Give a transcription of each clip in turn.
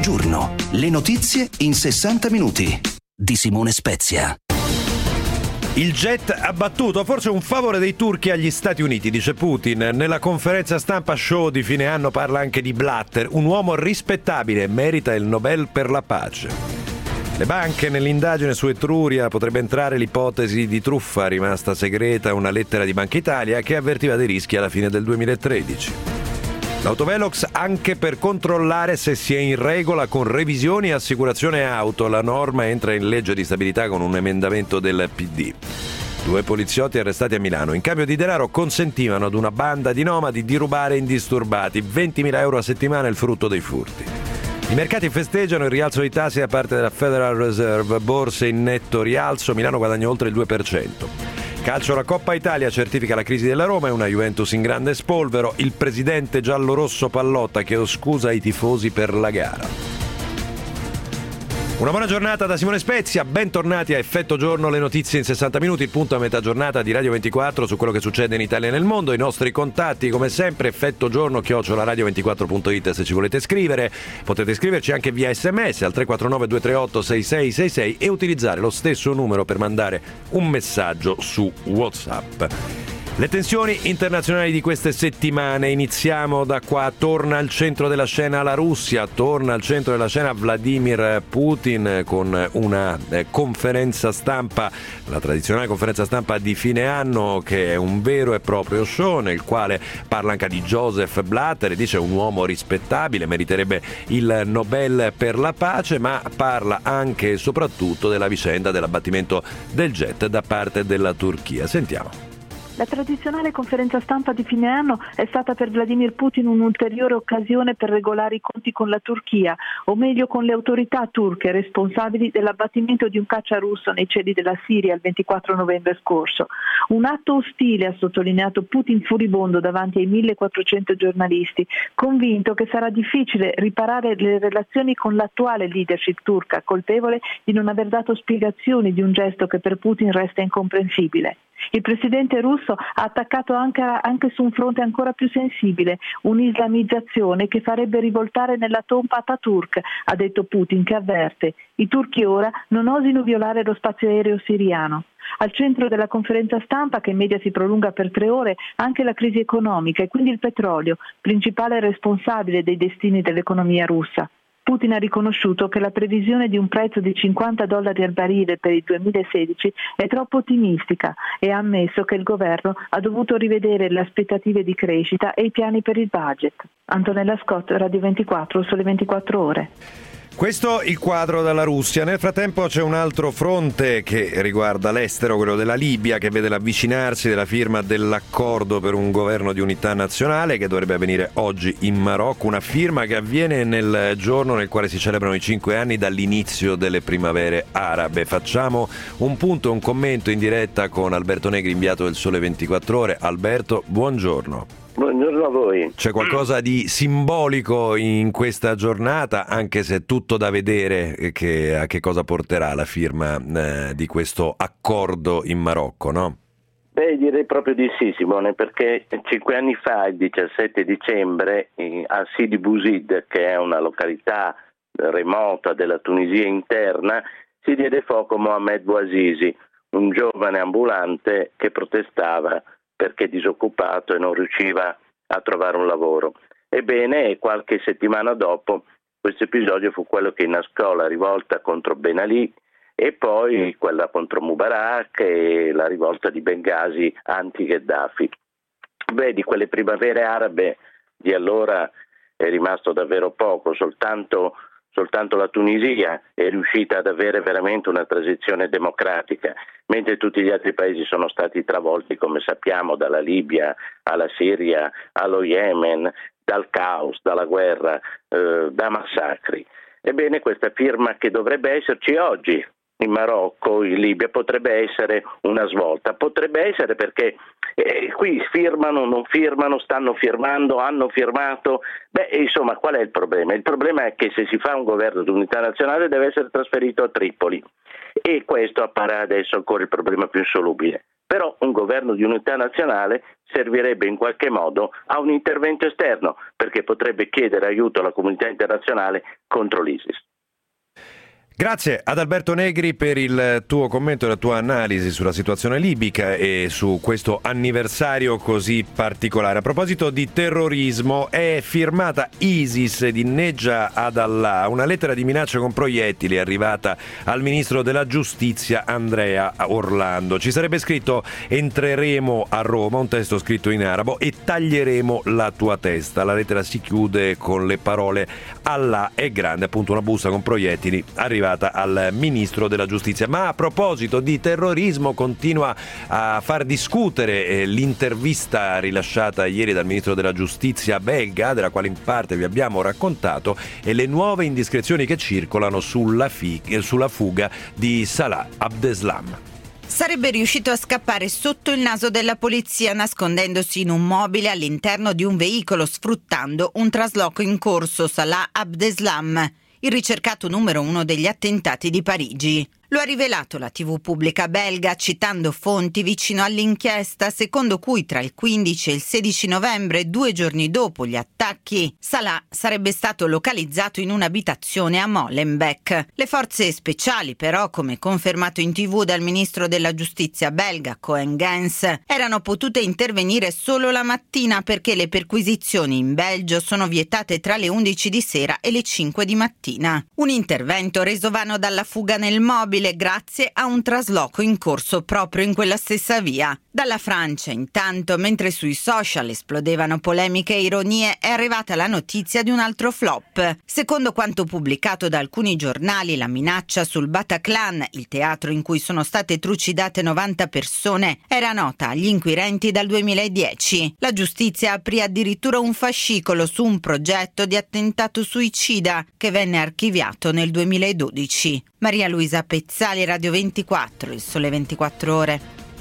Mezzogiorno, le notizie in 60 minuti di Simone Spezia. Il jet abbattuto, forse un favore dei turchi agli Stati Uniti, dice Putin. Nella conferenza stampa show di fine anno parla anche di Blatter, un uomo rispettabile, merita il Nobel per la pace. Le banche, nell'indagine su Etruria potrebbe entrare l'ipotesi di truffa rimasta segreta, una lettera di Banca Italia che avvertiva dei rischi alla fine del 2013. L'autovelox anche per controllare se si è in regola con revisioni e assicurazione auto. La norma entra in legge di stabilità con un emendamento del PD. 2 poliziotti arrestati a Milano. In cambio di denaro consentivano ad una banda di nomadi di rubare indisturbati. 20.000 euro a settimana il frutto dei furti. I mercati festeggiano il rialzo dei tassi da parte della Federal Reserve. Borse in netto rialzo. Milano guadagna oltre il 2%. Calcio, la Coppa Italia certifica la crisi della Roma e una Juventus in grande spolvero. Il presidente giallorosso Pallotta chiedo scusa ai tifosi per la gara. Una buona giornata da Simone Spezia, bentornati a Effetto Giorno, le notizie in 60 minuti, il punto a metà giornata di Radio 24 su quello che succede in Italia e nel mondo. I nostri contatti, come sempre, effettogiorno@radio24.it se ci volete scrivere. Potete scriverci anche via SMS al 349 238 6666 e utilizzare lo stesso numero per mandare un messaggio su WhatsApp. Le tensioni internazionali di queste settimane, iniziamo da qua. Torna al centro della scena la Russia, torna al centro della scena Vladimir Putin con una conferenza stampa, la tradizionale conferenza stampa di fine anno, che è un vero e proprio show nel quale parla anche di Joseph Blatter e dice un uomo rispettabile, meriterebbe il Nobel per la pace, ma parla anche e soprattutto della vicenda dell'abbattimento del jet da parte della Turchia. Sentiamo. La tradizionale conferenza stampa di fine anno è stata per Vladimir Putin un'ulteriore occasione per regolare i conti con la Turchia, o meglio con le autorità turche responsabili dell'abbattimento di un caccia russo nei cieli della Siria il 24 novembre scorso. Un atto ostile, ha sottolineato Putin furibondo davanti ai 1400 giornalisti, convinto che sarà difficile riparare le relazioni con l'attuale leadership turca, colpevole di non aver dato spiegazioni di un gesto che per Putin resta incomprensibile. Il presidente russo ha attaccato anche su un fronte ancora più sensibile, un'islamizzazione che farebbe rivoltare nella tomba Ataturk, ha detto Putin, che avverte: i turchi ora non osino violare lo spazio aereo siriano. Al centro della conferenza stampa, che in media si prolunga per 3 ore, anche la crisi economica e quindi il petrolio, principale responsabile dei destini dell'economia russa. Putin ha riconosciuto che la previsione di un prezzo di $50 al barile per il 2016 è troppo ottimistica e ha ammesso che il governo ha dovuto rivedere le aspettative di crescita e i piani per il budget. Antonella Scott, Radio 24, Sole 24 Ore. Questo il quadro dalla Russia. Nel frattempo c'è un altro fronte che riguarda l'estero, quello della Libia, che vede l'avvicinarsi della firma dell'accordo per un governo di unità nazionale che dovrebbe avvenire oggi in Marocco, una firma che avviene nel giorno nel quale si celebrano i 5 anni dall'inizio delle primavere arabe. Facciamo un punto e un commento in diretta con Alberto Negri, inviato del Sole 24 Ore. Alberto, buongiorno. Buongiorno a voi. C'è qualcosa di simbolico in questa giornata, anche se è tutto da vedere a che cosa porterà la firma di questo accordo in Marocco, no? Beh, direi proprio di sì, Simone, perché 5 anni fa, il 17 dicembre, a Sidi Bouzid, che è una località remota della Tunisia interna, si diede fuoco Mohamed Bouazizi, un giovane ambulante che protestava perché disoccupato e non riusciva a trovare un lavoro. Ebbene, qualche settimana dopo, questo episodio fu quello che innescò la rivolta contro Ben Ali e poi quella contro Mubarak e la rivolta di Bengasi anti-Gheddafi. Beh, di quelle primavere arabe di allora è rimasto davvero poco, soltanto la Tunisia è riuscita ad avere veramente una transizione democratica, mentre tutti gli altri paesi sono stati travolti, come sappiamo, dalla Libia alla Siria, allo Yemen, dal caos, dalla guerra, da massacri. Ebbene, questa firma che dovrebbe esserci oggi in Marocco, in Libia, potrebbe essere una svolta. Potrebbe essere perché qui firmano, non firmano, stanno firmando, hanno firmato. Beh, insomma, qual è il problema? Il problema è che se si fa un governo di unità nazionale deve essere trasferito a Tripoli e questo appare adesso ancora il problema più insolubile. però un governo di unità nazionale servirebbe in qualche modo a un intervento esterno, perché potrebbe chiedere aiuto alla comunità internazionale contro l'ISIS. Grazie ad Alberto Negri per il tuo commento e la tua analisi sulla situazione libica e su questo anniversario così particolare. A proposito di terrorismo, è firmata ISIS di Nejah ad Allah, una lettera di minaccia con proiettili arrivata al ministro della giustizia Andrea Orlando. Ci sarebbe scritto: entreremo a Roma, un testo scritto in arabo, e taglieremo la tua testa. La lettera si chiude con le parole Allah è grande, appunto una busta con proiettili arrivata al ministro della giustizia. Ma a proposito di terrorismo, continua a far discutere l'intervista rilasciata ieri dal ministro della giustizia belga, della quale in parte vi abbiamo raccontato, e le nuove indiscrezioni che circolano sulla fuga di Salah Abdeslam. Sarebbe riuscito a scappare sotto il naso della polizia nascondendosi in un mobile all'interno di un veicolo, sfruttando un trasloco in corso. Salah Abdeslam, il ricercato numero 1 degli attentati di Parigi. Lo ha rivelato la TV pubblica belga citando fonti vicino all'inchiesta, secondo cui tra il 15 e il 16 novembre, 2 giorni dopo gli attacchi, Salah sarebbe stato localizzato in un'abitazione a Molenbeek. Le forze speciali, però, come confermato in TV dal ministro della giustizia belga Cohen Gens, erano potute intervenire solo la mattina perché le perquisizioni in Belgio sono vietate tra le 11 di sera e le 5 di mattina. Un intervento reso vano dalla fuga nel mobile grazie a un trasloco in corso proprio in quella stessa via. Dalla Francia, intanto, mentre sui social esplodevano polemiche e ironie, è arrivata la notizia di un altro flop. Secondo quanto pubblicato da alcuni giornali, la minaccia sul Bataclan, il teatro in cui sono state trucidate 90 persone, era nota agli inquirenti dal 2010. La giustizia aprì addirittura un fascicolo su un progetto di attentato suicida che venne archiviato nel 2012. Maria Luisa Pezzali, Radio 24, Il Sole 24 Ore.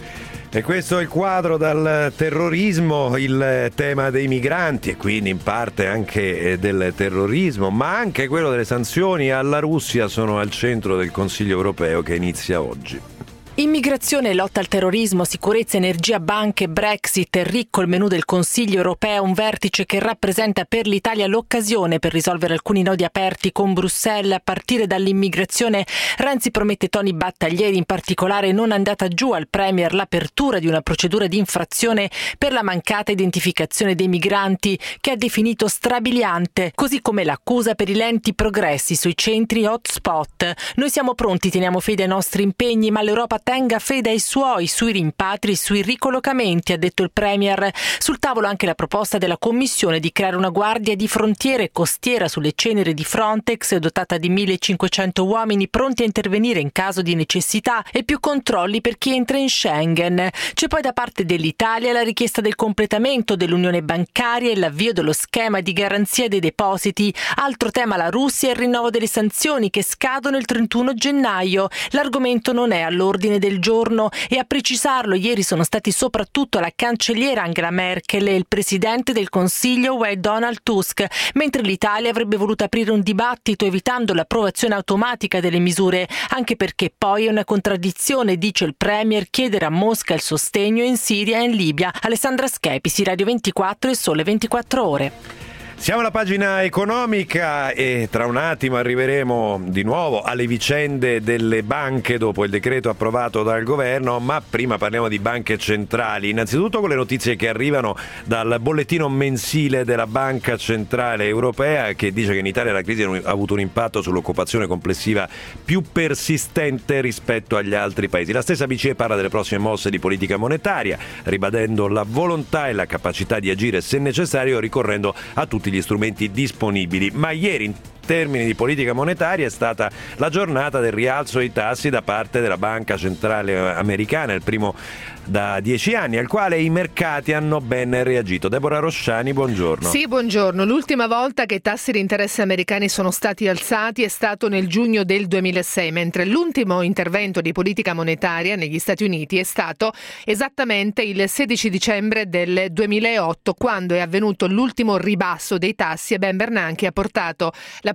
E questo è il quadro dal terrorismo, il tema dei migranti e quindi in parte anche del terrorismo, ma anche quello delle sanzioni alla Russia sono al centro del Consiglio europeo che inizia oggi. Immigrazione, lotta al terrorismo, sicurezza, energia, banche, Brexit, è ricco il menù del Consiglio europeo, un vertice che rappresenta per l'Italia l'occasione per risolvere alcuni nodi aperti con Bruxelles, a partire dall'immigrazione. Renzi promette toni battaglieri, in particolare non è andata giù al Premier l'apertura di una procedura di infrazione per la mancata identificazione dei migranti, che ha definito strabiliante, così come l'accusa per i lenti progressi sui centri hotspot. Noi siamo pronti, teniamo fede ai nostri impegni, ma l'Europa tenga fede ai suoi, sui rimpatri, sui ricollocamenti, ha detto il Premier. Sul tavolo anche la proposta della Commissione di creare una guardia di frontiere costiera sulle ceneri di Frontex, dotata di 1.500 uomini pronti a intervenire in caso di necessità, e più controlli per chi entra in Schengen. C'è poi da parte dell'Italia la richiesta del completamento dell'unione bancaria e l'avvio dello schema di garanzia dei depositi. Altro tema, la Russia e il rinnovo delle sanzioni che scadono il 31 gennaio. L'argomento non è all'ordine del giorno e a precisarlo ieri sono stati soprattutto la cancelliera Angela Merkel e il presidente del Consiglio UE Donald Tusk, mentre l'Italia avrebbe voluto aprire un dibattito evitando l'approvazione automatica delle misure, anche perché poi è una contraddizione, dice il Premier, chiedere a Mosca il sostegno in Siria e in Libia. Alessandra Schepisi, Radio 24 e Sole 24 Ore. Siamo alla pagina economica e tra un attimo arriveremo di nuovo alle vicende delle banche dopo il decreto approvato dal governo, ma prima parliamo di banche centrali. Innanzitutto con le notizie che arrivano dal bollettino mensile della Banca Centrale Europea, che dice che in Italia la crisi ha avuto un impatto sull'occupazione complessiva più persistente rispetto agli altri paesi. La stessa BCE parla delle prossime mosse di politica monetaria, ribadendo la volontà e la capacità di agire se necessario, ricorrendo a tutti gli strumenti disponibili. Ma ieri in termini di politica monetaria è stata la giornata del rialzo dei tassi da parte della Banca Centrale Americana, il primo da 10 anni, al quale i mercati hanno ben reagito. Deborah Rosciani, buongiorno. Sì, buongiorno. L'ultima volta che i tassi di interesse americani sono stati alzati è stato nel giugno del 2006, mentre l'ultimo intervento di politica monetaria negli Stati Uniti è stato esattamente il 16 dicembre del 2008, quando è avvenuto l'ultimo ribasso dei tassi e Ben Bernanke ha portato la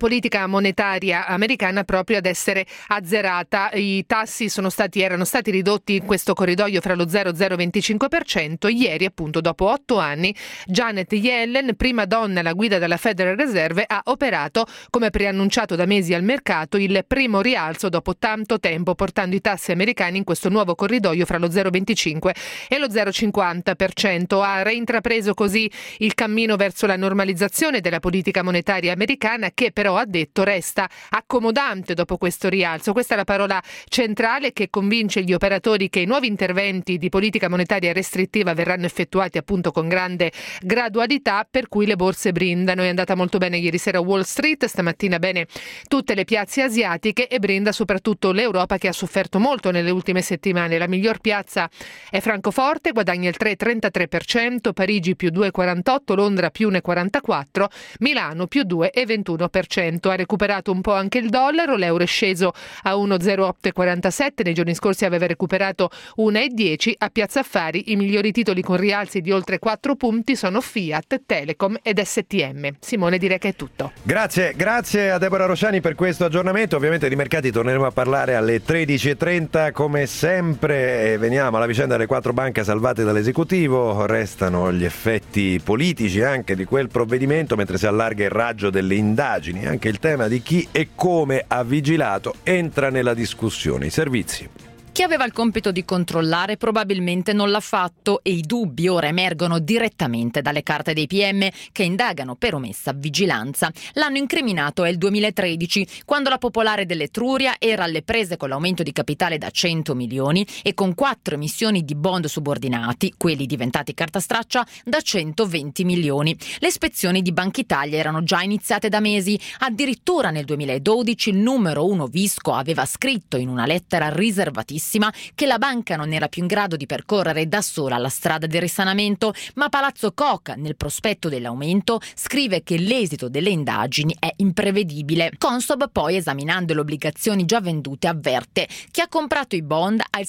politica monetaria americana proprio ad essere azzerata. I tassi erano stati ridotti in questo corridoio fra lo 0 e 0,25%. Ieri, appunto, dopo 8 anni, Janet Yellen, prima donna alla guida della Federal Reserve, ha operato, come preannunciato da mesi al mercato, il primo rialzo dopo tanto tempo, portando i tassi americani in questo nuovo corridoio fra lo 0,25 e lo 0,50%. Ha reintrapreso così il cammino verso la normalizzazione della politica monetaria americana, che però, ha detto, resta accomodante dopo questo rialzo. Questa è la parola centrale che convince gli operatori che i nuovi interventi di politica monetaria restrittiva verranno effettuati appunto con grande gradualità, per cui le borse brindano. È andata molto bene ieri sera Wall Street, stamattina bene tutte le piazze asiatiche, e brinda soprattutto l'Europa, che ha sofferto molto nelle ultime settimane. La miglior piazza è Francoforte, guadagna il 3,33%, Parigi più 2,48%, Londra più 1,44%, Milano più 2,21%. Ha recuperato un po' anche il dollaro, l'euro è sceso a 1,0847, nei giorni scorsi aveva recuperato 1,10. A Piazza Affari i migliori titoli con rialzi di oltre 4 punti sono Fiat, Telecom ed STM. Simone, direi che è tutto. Grazie a Deborah Rosciani per questo aggiornamento. Ovviamente di mercati torneremo a parlare alle 13.30 come sempre. Veniamo alla vicenda delle 4 banche salvate dall'esecutivo. Restano gli effetti politici anche di quel provvedimento, mentre si allarga il raggio delle indagini. Anche il tema di chi e come ha vigilato entra nella discussione. I servizi. Chi aveva il compito di controllare probabilmente non l'ha fatto, e i dubbi ora emergono direttamente dalle carte dei PM che indagano per omessa vigilanza. L'anno incriminato è il 2013, quando la Popolare dell'Etruria era alle prese con l'aumento di capitale da 100 milioni e con 4 emissioni di bond subordinati, quelli diventati carta straccia, da 120 milioni. Le ispezioni di Banca Italia erano già iniziate da mesi. Addirittura nel 2012 il numero 1 Visco aveva scritto in una lettera riservatissima che la banca non era più in grado di percorrere da sola la strada del risanamento, ma Palazzo Koch, nel prospetto dell'aumento, scrive che l'esito delle indagini è imprevedibile. Consob poi, esaminando le obbligazioni già vendute, avverte: chi ha comprato i bond ha il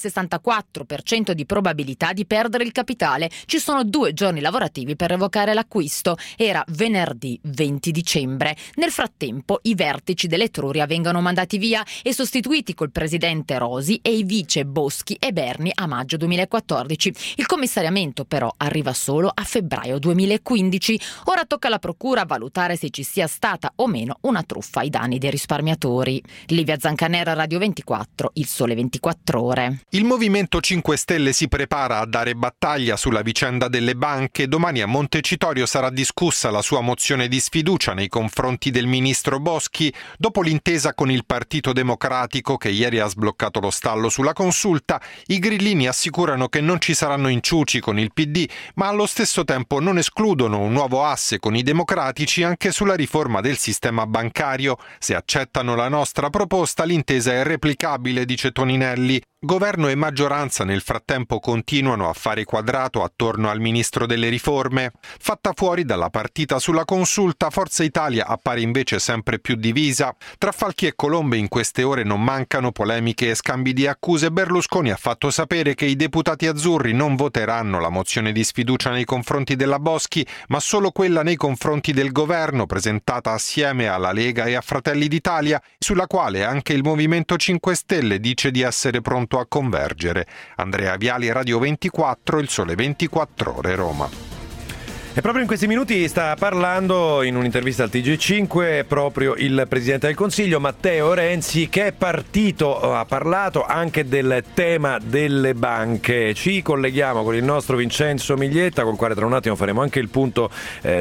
64% di probabilità di perdere il capitale. Ci sono 2 giorni lavorativi per revocare l'acquisto. Era venerdì 20 dicembre. Nel frattempo i vertici dell'Etruria vengono mandati via e sostituiti col presidente Rosi e i vice Boschi e Berni a maggio 2014. Il commissariamento però arriva solo a febbraio 2015. Ora tocca alla procura valutare se ci sia stata o meno una truffa ai danni dei risparmiatori. Livia Zancanera, Radio 24, Il Sole 24 Ore. Il Movimento 5 Stelle si prepara a dare battaglia sulla vicenda delle banche. Domani a Montecitorio sarà discussa la sua mozione di sfiducia nei confronti del ministro Boschi, dopo l'intesa con il Partito Democratico che ieri ha sbloccato lo stallo sulla consulta. I grillini assicurano che non ci saranno inciuci con il PD, ma allo stesso tempo non escludono un nuovo asse con i democratici anche sulla riforma del sistema bancario. Se accettano la nostra proposta, l'intesa è replicabile, dice Toninelli. Governo e maggioranza nel frattempo continuano a fare quadrato attorno al ministro delle riforme. Fatta fuori dalla partita sulla consulta, Forza Italia appare invece sempre più divisa. Tra Falchi e Colombe in queste ore non mancano polemiche e scambi di accuse. Berlusconi ha fatto sapere che i deputati azzurri non voteranno la mozione di sfiducia nei confronti della Boschi, ma solo quella nei confronti del governo, presentata assieme alla Lega e a Fratelli d'Italia, sulla quale anche il Movimento 5 Stelle dice di essere pronto a convergere. Andrea Viali, Radio 24, Il Sole 24 Ore, Roma. E proprio in questi minuti sta parlando in un'intervista al TG5 proprio il Presidente del Consiglio Matteo Renzi, che è partito, ha parlato anche del tema delle banche. Ci colleghiamo con il nostro Vincenzo Miglietta, con il quale tra un attimo faremo anche il punto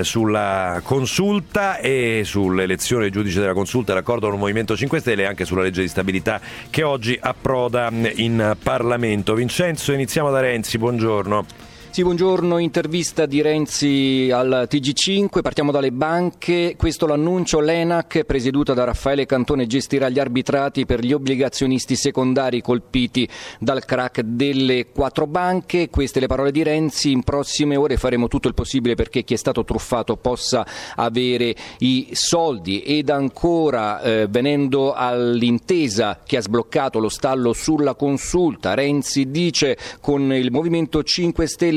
sulla consulta e sull'elezione del giudice della consulta, l'accordo con il Movimento 5 Stelle e anche sulla legge di stabilità che oggi approda in Parlamento. Vincenzo, iniziamo da Renzi, buongiorno. Sì, buongiorno, intervista di Renzi al TG5, partiamo dalle banche, questo l'annuncio, l'ENAC presieduta da Raffaele Cantone gestirà gli arbitrati per gli obbligazionisti secondari colpiti dal crack delle 4 banche, queste le parole di Renzi, in prossime ore faremo tutto il possibile perché chi è stato truffato possa avere i soldi. Ed ancora venendo all'intesa che ha sbloccato lo stallo sulla consulta, Renzi dice con il Movimento 5 Stelle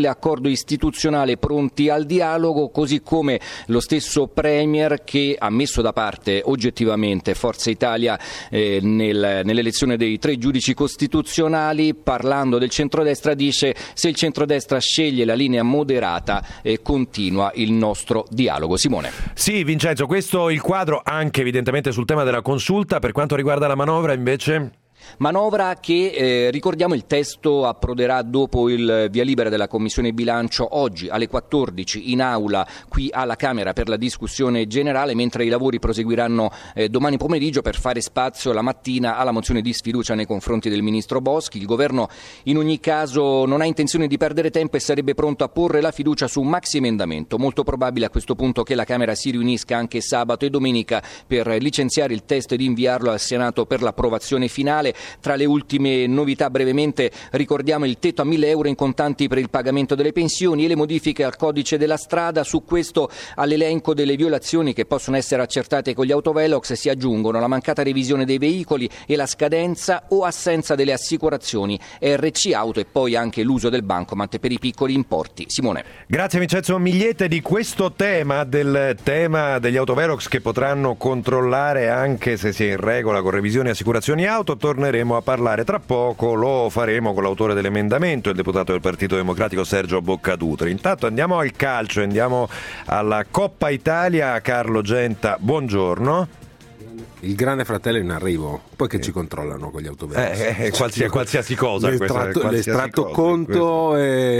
Stelle, accordo istituzionale, pronti al dialogo, così come lo stesso Premier che ha messo da parte oggettivamente Forza Italia nell'elezione dei 3 giudici costituzionali. Parlando del centrodestra dice: se il centrodestra sceglie la linea moderata continua il nostro dialogo. Simone. Sì, Vincenzo, questo è il quadro anche evidentemente sul tema della consulta. Per quanto riguarda la manovra invece? Manovra che, ricordiamo, il testo approderà dopo il via libera della Commissione Bilancio oggi alle 14 in aula qui alla Camera per la discussione generale, mentre i lavori proseguiranno domani pomeriggio per fare spazio la mattina alla mozione di sfiducia nei confronti del ministro Boschi. Il governo in ogni caso non ha intenzione di perdere tempo e sarebbe pronto a porre la fiducia su un maxi emendamento. Molto probabile a questo punto che la Camera si riunisca anche sabato e domenica per licenziare il testo ed inviarlo al Senato per l'approvazione finale. Tra le ultime novità brevemente ricordiamo il tetto a 1.000 euro in contanti per il pagamento delle pensioni e le modifiche al codice della strada. Su questo, all'elenco delle violazioni che possono essere accertate con gli autovelox si aggiungono la mancata revisione dei veicoli e la scadenza o assenza delle assicurazioni RC auto e poi anche l'uso del bancomat per i piccoli importi. Simone. Grazie Vincenzo Migliete di questo tema, del tema degli autovelox che potranno controllare anche se si è in regola con revisioni e assicurazioni auto. Torneremo a parlare tra poco, lo faremo con l'autore dell'emendamento, il deputato del Partito Democratico Sergio Boccadutri. Intanto andiamo al calcio, andiamo alla Coppa Italia. Carlo Genta, buongiorno. Il grande fratello in arrivo, poi che ci controllano con gli autovelox. Qualsiasi cosa. L'estratto conto,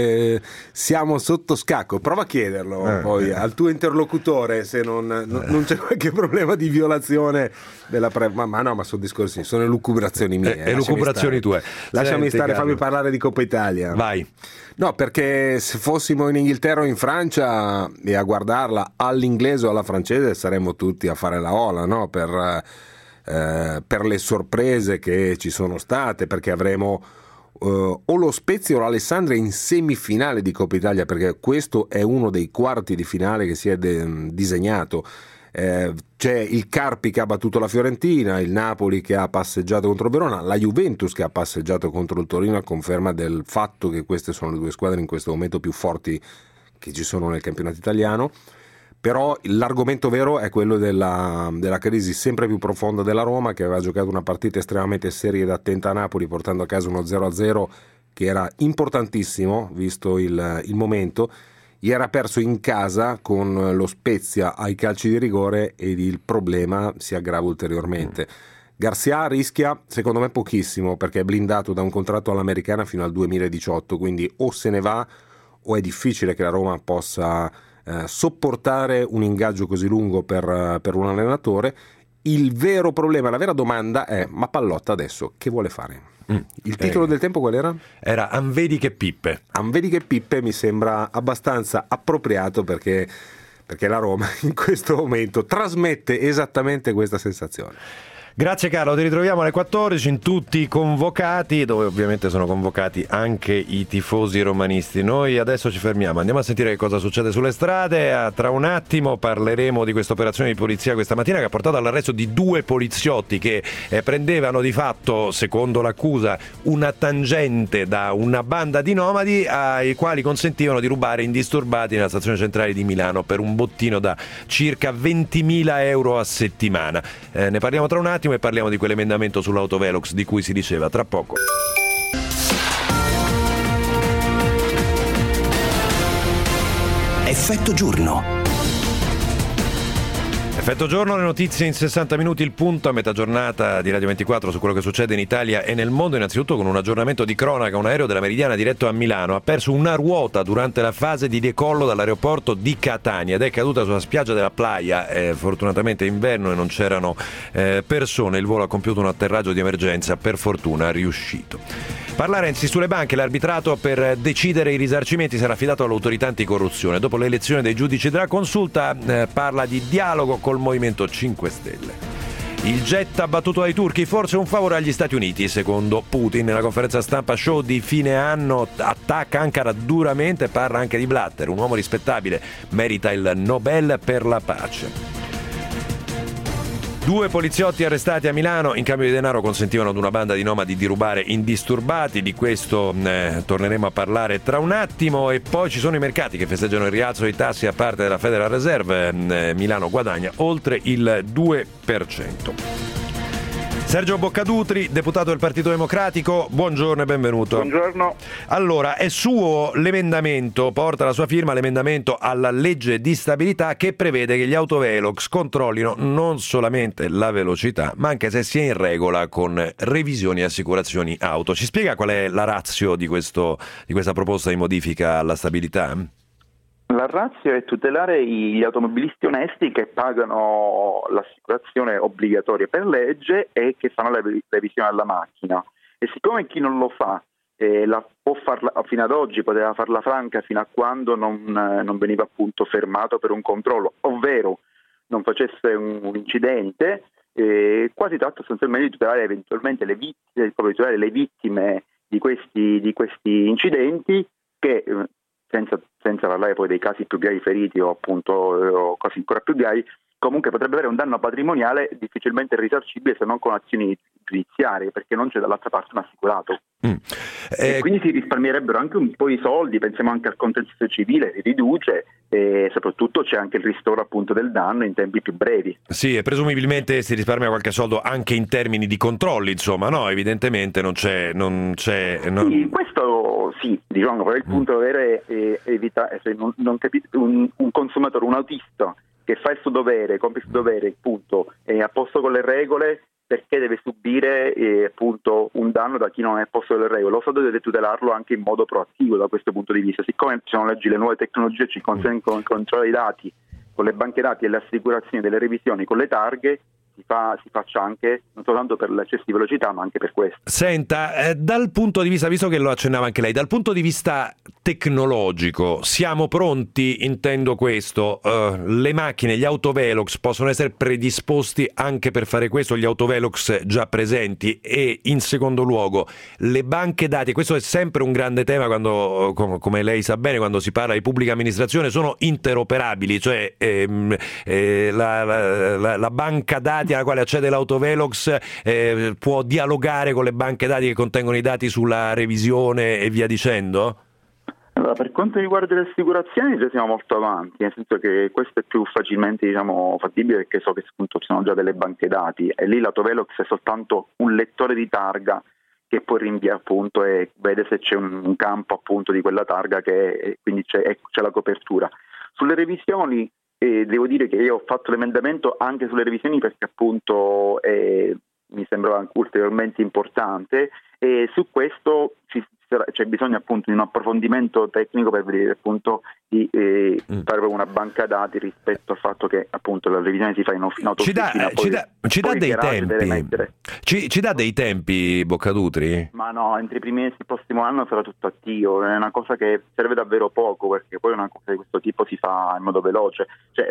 siamo sotto scacco. Prova a chiederlo poi al tuo interlocutore se non c'è qualche problema di violazione della ma sono discorsi, sono elucubrazioni mie. Elucubrazioni tue. Lasciami stare, fammi parlare di Coppa Italia. Vai. No, perché se fossimo in Inghilterra o in Francia e a guardarla all'inglese o alla francese saremmo tutti a fare la ola, no? Per le sorprese che ci sono state, perché avremo o lo Spezia o l'Alessandria in semifinale di Coppa Italia, perché questo è uno dei quarti di finale che si è disegnato. C'è il Carpi che ha battuto la Fiorentina, il Napoli che ha passeggiato contro il Verona, la Juventus che ha passeggiato contro il Torino, a conferma del fatto che queste sono le due squadre in questo momento più forti che ci sono nel campionato italiano. Però l'argomento vero è quello della crisi sempre più profonda della Roma, che aveva giocato una partita estremamente seria ed attenta a Napoli, portando a casa uno 0-0 che era importantissimo visto il momento. Era perso in casa con lo Spezia ai calci di rigore ed il problema si aggrava ulteriormente. Garcia rischia, secondo me, pochissimo, perché è blindato da un contratto all'americana fino al 2018, quindi o se ne va o è difficile che la Roma possa sopportare un ingaggio così lungo per un allenatore. Il vero problema, la vera domanda è: ma Pallotta adesso che vuole fare? Il titolo del tempo qual era? Era Anvedi che Pippe. Anvedi che Pippe mi sembra abbastanza appropriato perché la Roma in questo momento trasmette esattamente questa sensazione. Grazie Carlo, ti ritroviamo alle 14 in Tutti i Convocati, dove ovviamente sono convocati anche i tifosi romanisti. Noi adesso ci fermiamo, andiamo a sentire che cosa succede sulle strade. Tra un attimo parleremo di questa operazione di polizia questa mattina che ha portato all'arresto di 2 poliziotti che prendevano di fatto, secondo l'accusa, una tangente da una banda di nomadi ai quali consentivano di rubare indisturbati nella stazione centrale di Milano per un bottino da circa 20.000 euro a settimana. Ne parliamo tra un attimo e parliamo di quell'emendamento sull'autovelox di cui si diceva tra poco. Effetto giorno. Effetto giorno, le notizie in 60 minuti, il punto a metà giornata di Radio 24 su quello che succede in Italia e nel mondo. Innanzitutto con un aggiornamento di cronaca: un aereo della Meridiana diretto a Milano ha perso una ruota durante la fase di decollo dall'aeroporto di Catania ed è caduta sulla spiaggia della Playa. Fortunatamente è inverno e non c'erano persone, il volo ha compiuto un atterraggio di emergenza, per fortuna riuscito. Parla Renzi sulle banche, l'arbitrato per decidere i risarcimenti sarà affidato all'autorità anticorruzione. Dopo l'elezione dei giudici della consulta parla di dialogo col Movimento 5 Stelle. Il jet abbattuto dai turchi, forse un favore agli Stati Uniti, secondo Putin. Nella conferenza stampa show di fine anno attacca Ankara duramente, parla anche di Blatter, un uomo rispettabile, merita il Nobel per la pace. 2 poliziotti arrestati a Milano in cambio di denaro consentivano ad una banda di nomadi di rubare indisturbati. Di questo torneremo a parlare tra un attimo. E poi ci sono i mercati che festeggiano il rialzo dei tassi a parte della Federal Reserve. Milano guadagna oltre il 2%. Sergio Boccadutri, deputato del Partito Democratico, buongiorno e benvenuto. Buongiorno. Allora, è suo l'emendamento, porta la sua firma l'emendamento alla legge di stabilità che prevede che gli autovelox controllino non solamente la velocità, ma anche se si è in regola con revisioni e assicurazioni auto. Ci spiega qual è la ratio di questa proposta di modifica alla stabilità? La ratio è tutelare gli automobilisti onesti che pagano l'assicurazione obbligatoria per legge e che fanno la revisione alla macchina. E siccome chi non lo fa può farla fino ad oggi, poteva farla franca fino a quando non veniva appunto fermato per un controllo, ovvero non facesse un incidente, qua si tratta sostanzialmente di tutelare eventualmente le vittime di questi incidenti che senza parlare poi dei casi più gravi feriti o appunto casi ancora più gravi, comunque potrebbe avere un danno patrimoniale difficilmente risarcibile se non con azioni giudiziarie, perché non c'è dall'altra parte un assicurato. E quindi si risparmierebbero anche un po' i soldi, pensiamo anche al contenzioso civile, si riduce e soprattutto c'è anche il ristoro appunto del danno in tempi più brevi. Sì, e presumibilmente si risparmia qualche soldo anche in termini di controlli, insomma, no? Evidentemente non c'è. Sì, questo sì, diciamo, però il punto è evitare, non capite, un consumatore, un autista che fa il suo dovere, compie il suo dovere, appunto, è a posto con le regole, perché deve subire appunto un danno da chi non è a posto delle regole. Lo Stato deve tutelarlo anche in modo proattivo da questo punto di vista. Siccome ci sono oggi le nuove tecnologie, ci consentono controllare i dati con le banche dati e le assicurazioni delle revisioni con le targhe, si faccia anche non soltanto per l'eccesso di velocità ma anche per questo. Senta, dal punto di vista, visto che lo accennava anche lei, dal punto di vista tecnologico siamo pronti, intendo questo, le macchine, gli autovelox possono essere predisposti anche per fare questo, gli autovelox già presenti? E in secondo luogo le banche dati, questo è sempre un grande tema quando, come lei sa bene, quando si parla di pubblica amministrazione, sono interoperabili, cioè la banca dati alla quale accede l'autovelox può dialogare con le banche dati che contengono i dati sulla revisione e via dicendo? Allora, per quanto riguarda le assicurazioni già siamo molto avanti, nel senso che questo è più facilmente fattibile perché so che appunto ci sono già delle banche dati e lì l'autovelox è soltanto un lettore di targa che poi rinvia appunto e vede se c'è un campo appunto di quella targa quindi c'è la copertura. Sulle revisioni devo dire che io ho fatto l'emendamento anche sulle revisioni perché appunto mi sembrava ulteriormente importante e su questo c'è bisogno appunto di un approfondimento tecnico per vedere appunto di fare una banca dati rispetto al fatto che appunto la revisione si fa in autofficina. Ci dà dei tempi? Ci dà dei tempi Boccadutri? Ma no, entro i primi mesi del prossimo anno sarà tutto attivo, è una cosa che serve davvero poco perché poi una cosa di questo tipo si fa in modo veloce, cioè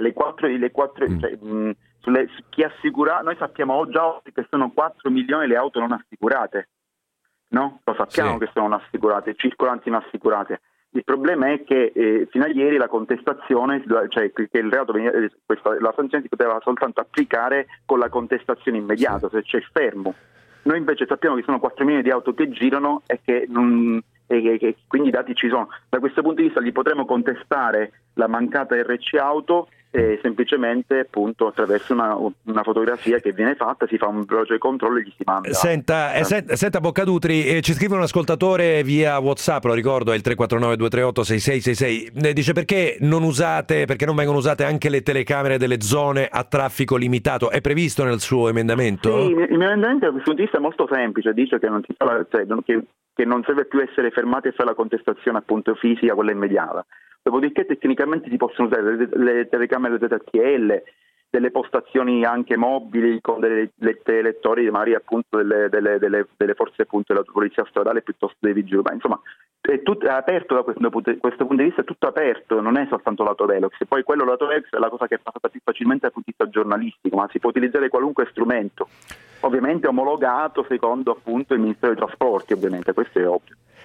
chi assicura, noi sappiamo già che sono 4 milioni le auto non assicurate. No? Lo sappiamo che sono assicurate, circolanti non assicurate. Il problema è che fino a ieri la contestazione, cioè che il reato la sanzione si poteva soltanto applicare con la contestazione immediata, se c'è il fermo. Noi invece sappiamo che sono 4 milioni di auto che girano e che quindi i dati ci sono. Da questo punto di vista li potremo contestare la mancata RC auto semplicemente appunto attraverso una fotografia che viene fatta, si fa un veloce controllo e gli si manda. Senta Boccadutri, ci scrive un ascoltatore via WhatsApp, lo ricordo, è il 349-238-6666, dice perché non vengono usate anche le telecamere delle zone a traffico limitato? È previsto nel suo emendamento? Sì, il mio emendamento da questo punto di vista è molto semplice, dice che non si fa, che non serve più essere fermati e fare la contestazione appunto fisica, quella immediata. Dopodiché tecnicamente si possono usare le telecamere ZTL, delle postazioni anche mobili con dei lettori magari appunto delle forze appunto della polizia stradale piuttosto dei vigili urbani. Insomma, è aperto da questo punto di vista, è tutto aperto, non è soltanto l'autovelox. E poi l'autovelox è la cosa che è passata più facilmente dal punto di vista giornalistico, ma si può utilizzare qualunque strumento, ovviamente omologato secondo appunto il Ministero dei Trasporti, ovviamente, questo è ovvio.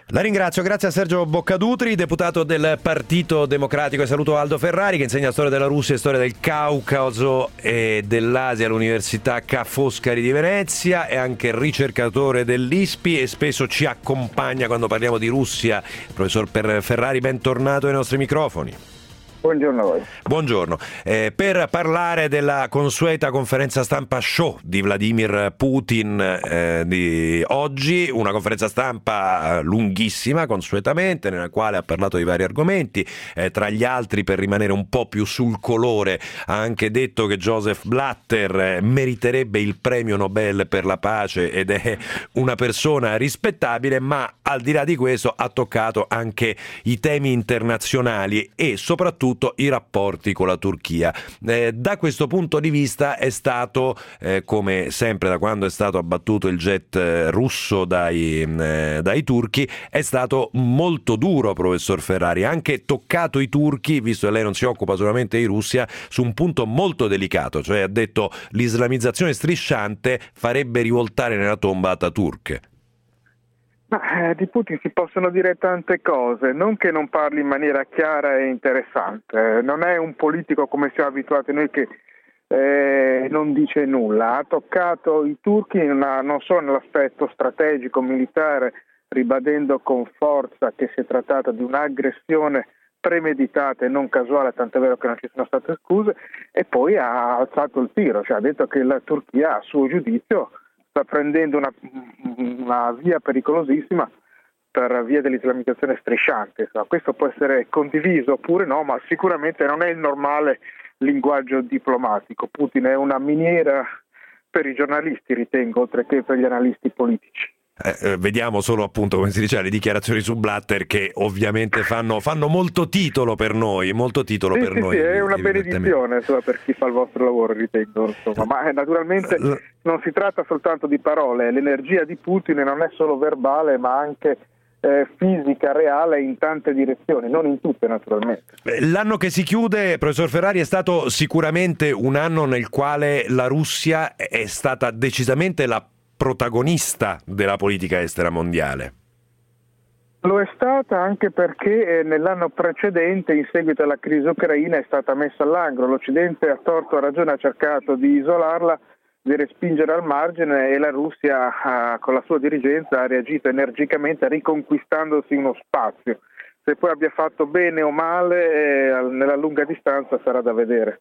La ringrazio, grazie a Sergio Boccadutri, deputato del Partito Democratico, e saluto Aldo Ferrari che insegna storia della Russia e storia del Caucaso e dell'Asia all'Università Ca' Foscari di Venezia, è anche ricercatore dell'ISPI e spesso ci accompagna quando parliamo di Russia. Professor Ferrari, bentornato ai nostri microfoni. Buongiorno a voi. Buongiorno. Per parlare della consueta conferenza stampa show di Vladimir Putin di oggi, una conferenza stampa lunghissima consuetamente, nella quale ha parlato di vari argomenti, tra gli altri, per rimanere un po' più sul colore, ha anche detto che Joseph Blatter meriterebbe il premio Nobel per la pace ed è una persona rispettabile, ma al di là di questo ha toccato anche i temi internazionali e soprattutto i rapporti con la Turchia. Da questo punto di vista è stato, come sempre da quando è stato abbattuto il jet russo dai turchi, è stato molto duro, professor Ferrari, ha anche toccato i turchi, visto che lei non si occupa solamente di Russia, su un punto molto delicato, cioè ha detto l'islamizzazione strisciante farebbe rivoltare nella tomba Ataturk. Ma di Putin si possono dire tante cose, non che non parli in maniera chiara e interessante, non è un politico come siamo abituati noi che non dice nulla, ha toccato i turchi non solo nell'aspetto strategico militare, ribadendo con forza che si è trattato di un'aggressione premeditata e non casuale, tant'è vero che non ci sono state scuse, e poi ha alzato il tiro, cioè ha detto che la Turchia a suo giudizio sta prendendo una via pericolosissima per via dell'islamizzazione strisciante. Insomma, questo può essere condiviso oppure no, ma sicuramente non è il normale linguaggio diplomatico. Putin è una miniera per i giornalisti, ritengo, oltre che per gli analisti politici. Vediamo solo, appunto, come si dice, le dichiarazioni su Blatter, che ovviamente fanno molto titolo per noi, Sì, è una benedizione, insomma, per chi fa il vostro lavoro, ritengo, insomma. Ma naturalmente non si tratta soltanto di parole, l'energia di Putin non è solo verbale ma anche fisica, reale, in tante direzioni, non in tutte naturalmente. L'anno che si chiude, professor Ferrari, è stato sicuramente un anno nel quale la Russia è stata decisamente la protagonista della politica estera mondiale. Lo è stata anche perché nell'anno precedente, in seguito alla crisi ucraina, è stata messa all'angolo. L'Occidente, a torto o a ragione, ha cercato di isolarla, di respingere al margine, e la Russia con la sua dirigenza ha reagito energicamente, riconquistandosi uno spazio. Se poi abbia fatto bene o male, nella lunga distanza sarà da vedere.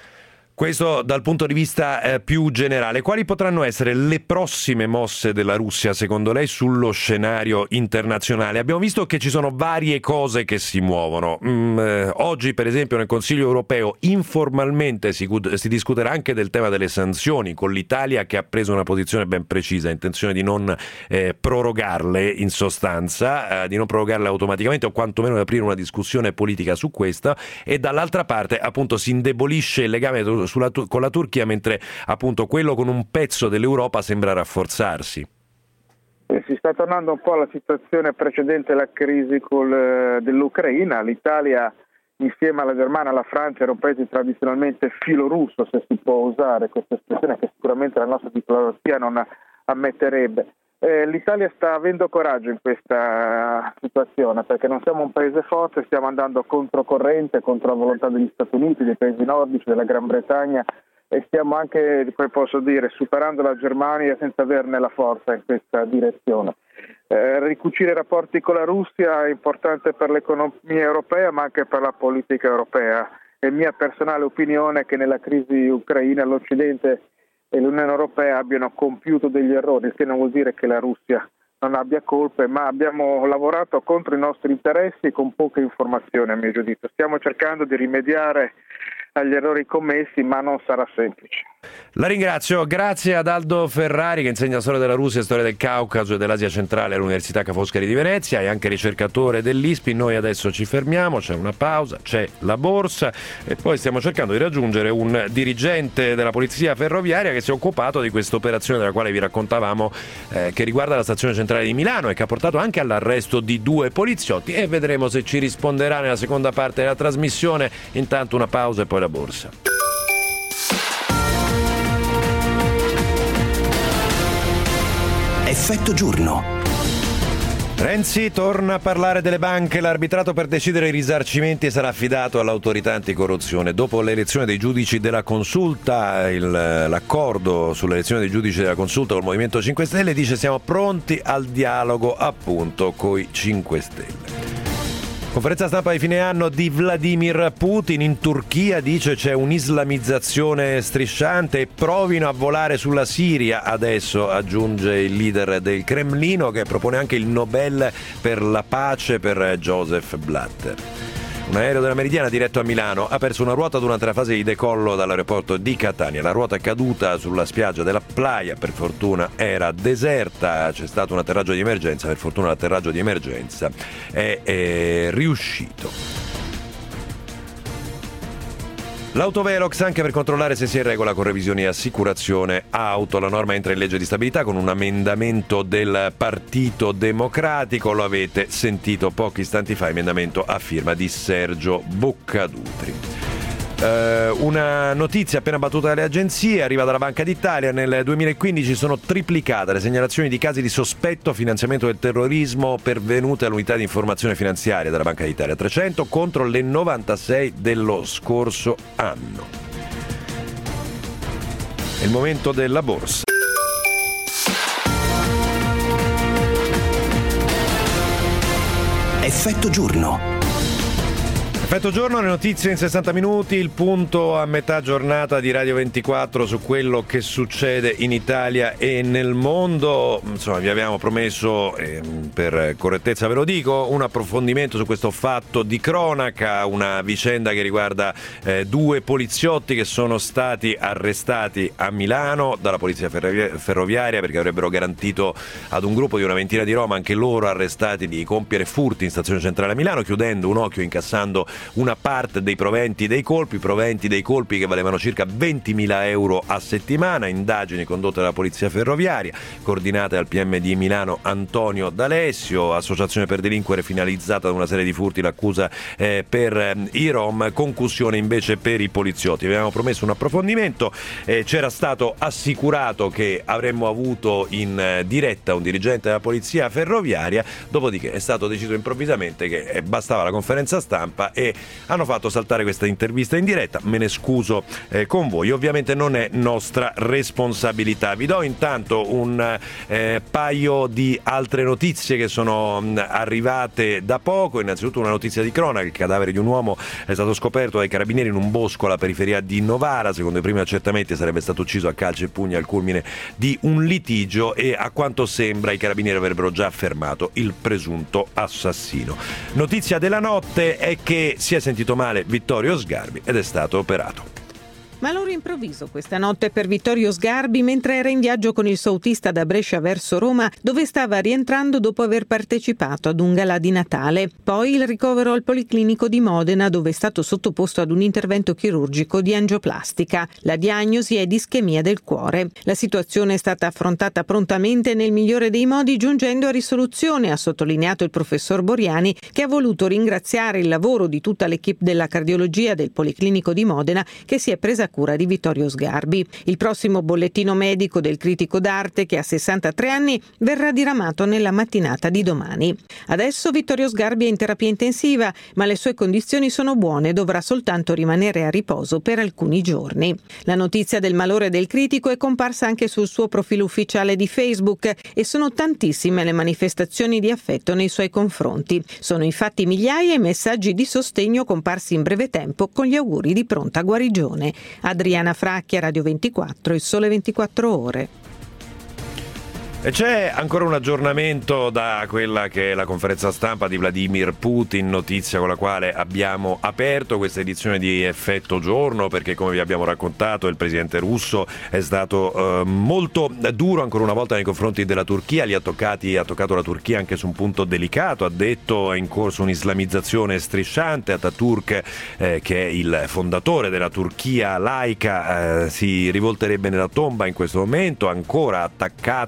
Questo dal punto di vista più generale. Quali potranno essere le prossime mosse della Russia, secondo lei, sullo scenario internazionale? Abbiamo visto che ci sono varie cose che si muovono. Oggi, per esempio, nel Consiglio europeo informalmente si discuterà anche del tema delle sanzioni, con l'Italia che ha preso una posizione ben precisa, intenzione di non prorogarle, in sostanza, di non prorogarle automaticamente, o quantomeno di aprire una discussione politica su questo, e dall'altra parte appunto si indebolisce il legame con la Turchia, mentre appunto quello con un pezzo dell'Europa sembra rafforzarsi. Si sta tornando un po' alla situazione precedente alla crisi dell'Ucraina. L'Italia, insieme alla Germania e alla Francia, era un paese tradizionalmente filorusso, se si può usare questa espressione, che sicuramente la nostra diplomazia non ammetterebbe. L'Italia sta avendo coraggio in questa situazione, perché non siamo un paese forte, stiamo andando controcorrente, contro la volontà degli Stati Uniti, dei paesi nordici, della Gran Bretagna, e stiamo anche, come posso dire, superando la Germania senza averne la forza in questa direzione. Ricucire i rapporti con la Russia è importante per l'economia europea, ma anche per la politica europea. È mia personale opinione che nella crisi ucraina l'Occidente e l'Unione Europea abbiano compiuto degli errori, il che non vuol dire che la Russia non abbia colpe, ma abbiamo lavorato contro i nostri interessi con poche informazioni, a mio giudizio. Stiamo cercando di rimediare agli errori commessi, ma non sarà semplice. La ringrazio, grazie ad Aldo Ferrari, che insegna storia della Russia e storia del Caucaso e dell'Asia centrale all'Università Ca' Foscari di Venezia, è anche ricercatore dell'ISPI. Noi adesso ci fermiamo, c'è una pausa, c'è la borsa e poi stiamo cercando di raggiungere un dirigente della polizia ferroviaria che si è occupato di questa operazione della quale vi raccontavamo, che riguarda la stazione centrale di Milano e che ha portato anche all'arresto di 2 poliziotti, e vedremo se ci risponderà nella seconda parte della trasmissione. Intanto una pausa e poi la borsa. Effetto giorno. Renzi torna a parlare delle banche. L'arbitrato per decidere i risarcimenti sarà affidato all'autorità anticorruzione. Dopo l'elezione dei giudici della consulta, l'accordo sull'elezione dei giudici della consulta col Movimento 5 Stelle dice siamo pronti al dialogo appunto coi 5 Stelle. Conferenza stampa di fine anno di Vladimir Putin in Turchia, dice c'è un'islamizzazione strisciante e provino a volare sulla Siria adesso, aggiunge il leader del Cremlino, che propone anche il Nobel per la pace per Joseph Blatter. Un aereo della Meridiana diretto a Milano ha perso una ruota durante la fase di decollo dall'aeroporto di Catania. La ruota è caduta sulla spiaggia della Playa, per fortuna era deserta, c'è stato un atterraggio di emergenza, per fortuna l'atterraggio di emergenza è riuscito. L'autovelox anche per controllare se si è in regola con revisioni e assicurazione auto. La norma entra in legge di stabilità con un emendamento del Partito Democratico, lo avete sentito pochi istanti fa, emendamento a firma di Sergio Boccadutri. Una notizia appena battuta dalle agenzie arriva dalla Banca d'Italia. Nel 2015 sono triplicate le segnalazioni di casi di sospetto finanziamento del terrorismo pervenute all'unità di informazione finanziaria della Banca d'Italia, 300 contro le 96 dello scorso anno. È il momento della borsa. Effetto giorno. Effetto giorno, le notizie in 60 minuti, il punto a metà giornata di Radio 24 su quello che succede in Italia e nel mondo. Insomma, vi abbiamo promesso, per correttezza ve lo dico, un approfondimento su questo fatto di cronaca, una vicenda che riguarda due poliziotti che sono stati arrestati a Milano dalla polizia ferroviaria perché avrebbero garantito ad un gruppo di una ventina di Roma, anche loro arrestati, di compiere furti in stazione centrale a Milano, chiudendo un occhio, incassando una parte dei proventi dei colpi che valevano circa 20.000 euro a settimana. Indagini condotte dalla polizia ferroviaria, coordinate dal PM di Milano Antonio D'Alessio, associazione per delinquere finalizzata ad una serie di furti, l'accusa per i Rom, concussione invece per i poliziotti. Avevamo promesso un approfondimento, c'era stato assicurato che avremmo avuto in diretta un dirigente della polizia ferroviaria, dopodiché è stato deciso improvvisamente che bastava la conferenza stampa e hanno fatto saltare questa intervista in diretta. Me ne scuso con voi, ovviamente non è nostra responsabilità. Vi do intanto un paio di altre notizie che sono arrivate da poco. Innanzitutto una notizia di cronaca: il cadavere di un uomo è stato scoperto dai carabinieri in un bosco alla periferia di Novara. Secondo i primi accertamenti sarebbe stato ucciso a calci e pugni al culmine di un litigio e a quanto sembra i carabinieri avrebbero già fermato il presunto assassino. Notizia della notte è che si è sentito male Vittorio Sgarbi ed è stato operato. Malore improvviso questa notte per Vittorio Sgarbi mentre era in viaggio con il suo autista da Brescia verso Roma, dove stava rientrando dopo aver partecipato ad un galà di Natale. Poi il ricovero al Policlinico di Modena, dove è stato sottoposto ad un intervento chirurgico di angioplastica. La diagnosi è di ischemia del cuore. La situazione è stata affrontata prontamente nel migliore dei modi, giungendo a risoluzione, ha sottolineato il professor Boriani, che ha voluto ringraziare il lavoro di tutta l'equipe della cardiologia del Policlinico di Modena che si è presa cura di Vittorio Sgarbi. Il prossimo bollettino medico del critico d'arte, che ha 63 anni, verrà diramato nella mattinata di domani. Adesso Vittorio Sgarbi è in terapia intensiva, ma le sue condizioni sono buone e dovrà soltanto rimanere a riposo per alcuni giorni. La notizia del malore del critico è comparsa anche sul suo profilo ufficiale di Facebook e sono tantissime le manifestazioni di affetto nei suoi confronti. Sono infatti migliaia i messaggi di sostegno comparsi in breve tempo con gli auguri di pronta guarigione. Adriana Fracchia, Radio 24, Il Sole 24 Ore. E c'è ancora un aggiornamento da quella che è la conferenza stampa di Vladimir Putin, notizia con la quale abbiamo aperto questa edizione di Effetto Giorno, perché come vi abbiamo raccontato il presidente russo è stato molto duro ancora una volta nei confronti della Turchia, ha toccato la Turchia anche su un punto delicato, ha detto è in corso un'islamizzazione strisciante. Ataturk, che è il fondatore della Turchia laica, si rivolterebbe nella tomba in questo momento, ancora attaccato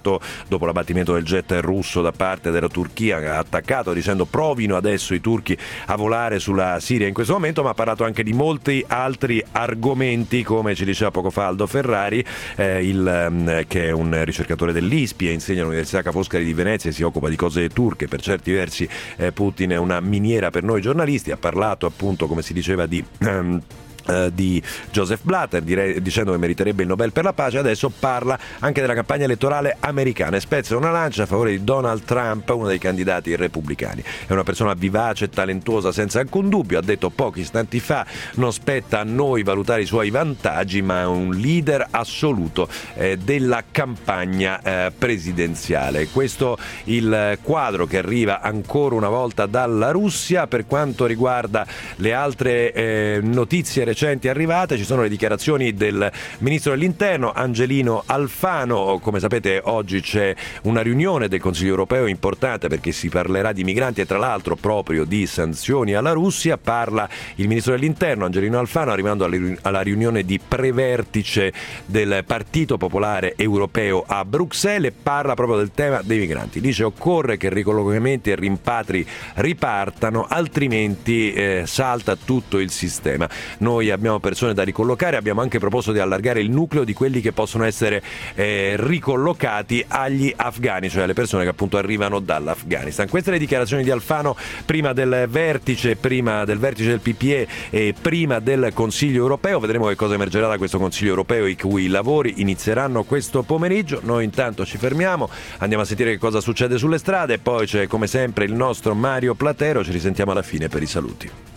dopo l'abbattimento del jet russo da parte della Turchia, che ha attaccato dicendo provino adesso i turchi a volare sulla Siria in questo momento, ma ha parlato anche di molti altri argomenti, come ci diceva poco fa Aldo Ferrari, che è un ricercatore dell'ISPI e insegna all'Università Ca' Foscari di Venezia e si occupa di cose turche. Per certi versi Putin è una miniera per noi giornalisti. Ha parlato appunto, come si diceva, di Joseph Blatter, dicendo che meriterebbe il Nobel per la pace. Adesso parla anche della campagna elettorale americana e spezza una lancia a favore di Donald Trump, uno dei candidati repubblicani. È una persona vivace e talentuosa senza alcun dubbio, ha detto pochi istanti fa: non spetta a noi valutare i suoi vantaggi, ma è un leader assoluto della campagna presidenziale. Questo il quadro che arriva ancora una volta dalla Russia. Per quanto riguarda le altre notizie recenti arrivate, ci sono le dichiarazioni del ministro dell'Interno Angelino Alfano. Come sapete, oggi c'è una riunione del Consiglio europeo importante perché si parlerà di migranti e tra l'altro proprio di sanzioni alla Russia. Parla il ministro dell'Interno Angelino Alfano arrivando alla riunione di prevertice del Partito Popolare Europeo a Bruxelles e parla proprio del tema dei migranti. Dice: occorre che ricollocamenti e rimpatri ripartano, altrimenti salta tutto il sistema. Noi abbiamo persone da ricollocare, abbiamo anche proposto di allargare il nucleo di quelli che possono essere ricollocati agli afghani, cioè alle persone che appunto arrivano dall'Afghanistan. Queste le dichiarazioni di Alfano prima del vertice del PPE e prima del Consiglio europeo. Vedremo che cosa emergerà da questo Consiglio europeo, i cui lavori inizieranno questo pomeriggio. Noi intanto ci fermiamo, andiamo a sentire che cosa succede sulle strade e poi c'è come sempre il nostro Mario Platero. Ci risentiamo alla fine per i saluti.